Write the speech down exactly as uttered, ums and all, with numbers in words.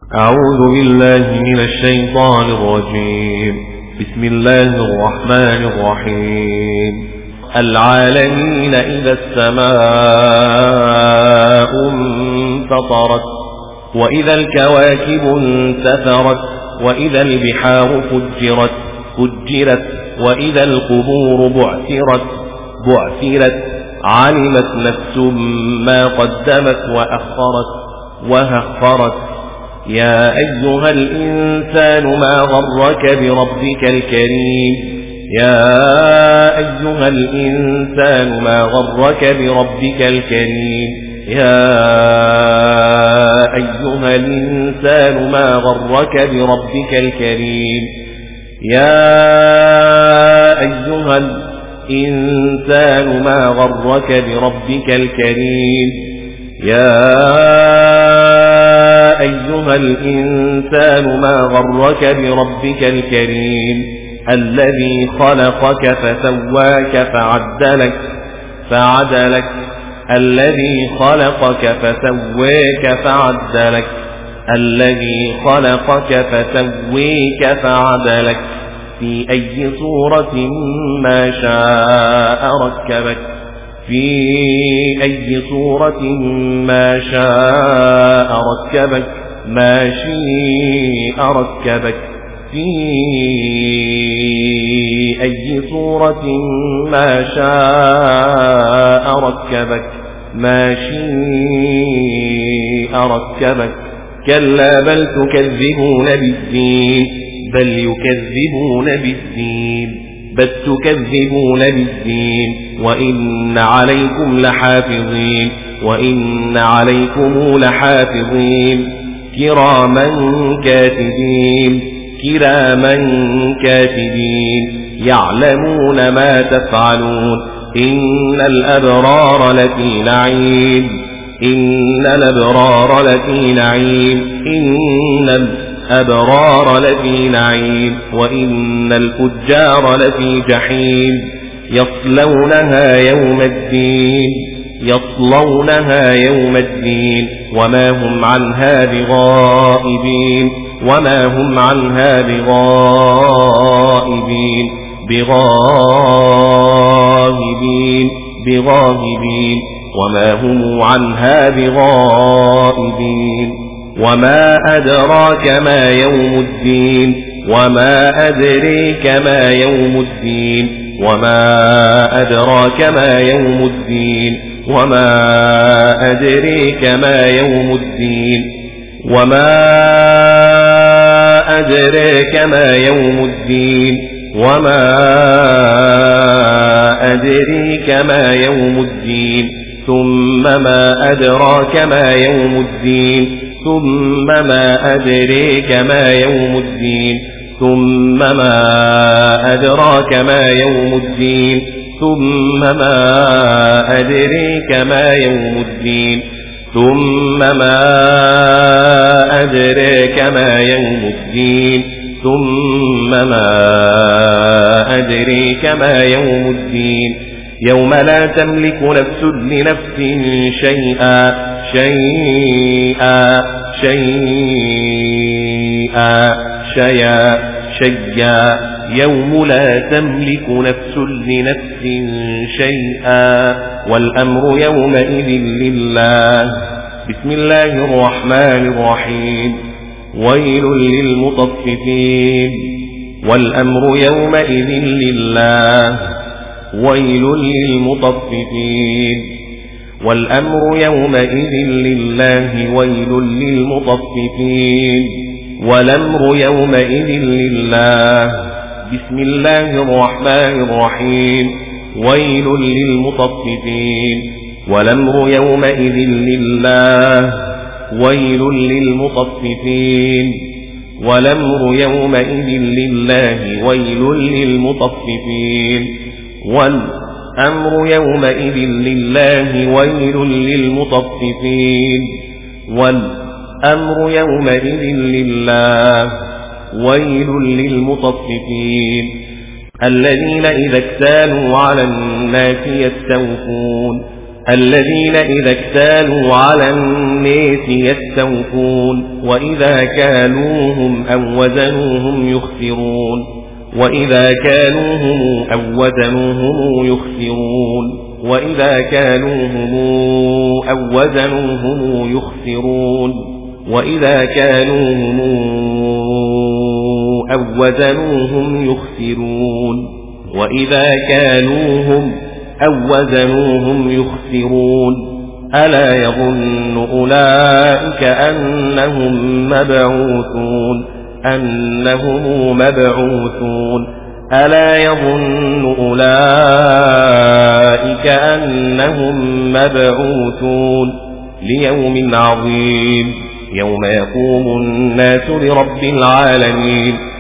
أعوذ بالله من الشيطان الرجيم. بسم الله الرحمن الرحيم. العالمين إذا السماء انفطرت وإذا الكواكب انتثرت وإذا البحار فجرت فجرت وإذا القبور بعثرت بعثرت علمت نفس ما قدمت وأخرت وهخرت. يا أيها الإنسان ما غرك بربك الكريم يا أيها الإنسان ما غرك بربك الكريم يا أيها الإنسان ما غرك بربك الكريم يا أيها الإنسان ما غرك بربك الكريم يا أيها الإنسان ما غرك بربك الكريم الذي خلقك فسواك فعدلك فعدلك الذي خلقك فسواك فعدلك الذي خلقك فسويك فعدلك في أي صورة ما شاء ركبك في أي صورة ما شاء ركبك ما شاء ركبك في أي صورة ما شاء ركبك ما شاء ركبك كلا بل تكذبون بالدين بل يكذبون بالدين بل تكذبون بالدين وإن عليكم لحافظين وإن عليكم لحافظين كراما كاتبين كراما كاتبين يعلمون ما تفعلون إن الأبرار لفي نعيم إن الأبرار لفي نعيم إن الأبرار لفي نعيم وإن الفجار لفي جحيم يصلونها يوم الدين يصلونها يوم الدين وما هم عنها بغائبين وما هم عنها بغائبين بغائبين بغائبين وما هم عنها بغائبين وما أدراك ما يوم الدين وما أدريك ما يوم الدين وما أدراك ما يوم الدين وما أدريك ما يوم الدين وما أدريك ما يوم الدين وما أدريك ما يوم الدين ثم ما أدراك ما يوم الدين ثم ما أدريك ما يوم الدين ثم ما أدراك ما يوم الدين ثم ما أدريك ما يوم الدين ثم ما أدريك ما يوم الدين ثم ما أدريك ما يوم الدين يوم لا تملك نفس لنفس شيئا شيئا شيئا شيئا شيئا يوم لا تملك نفس لنفس شيئا والأمر يومئذ لله. بسم الله الرحمن الرحيم. ويل للمطففين والأمر يومئذ لله. ويل للمطففين والأمر يومئذ لله. ويل للمطففين والأمر يومئذ لله. بسم الله الرحمن الرحيم. ويل للمطففين والأمر يومئذ لله. ويل للمطففين والأمر يومئذ لله. ويل للمطففين والأمر يومئذ لله. ويل للمطففين والأمر يومئذ لله. ويل للمطففين الذين إذا اكتالوا على الناس يستوفون الذين إذا اكتالوا على الناس والنيس يستوفون وإذا كالوهم أو وزنوهم يخسرون وإذا كالوهم أو وزنوهم يخسرون وإذا كالوهم أو وزنوهم يخسرون وإذا كالوهم أو وزنوهم يخسرون وإذا كالوهم أو وزنوهم يخسرون ألا يظن أولئك أنهم مبعوثون أنهم مبعوثون ألا يظن أولئك أنهم مبعوثون ليوم عظيم يوم يقوم الناس لرب العالمين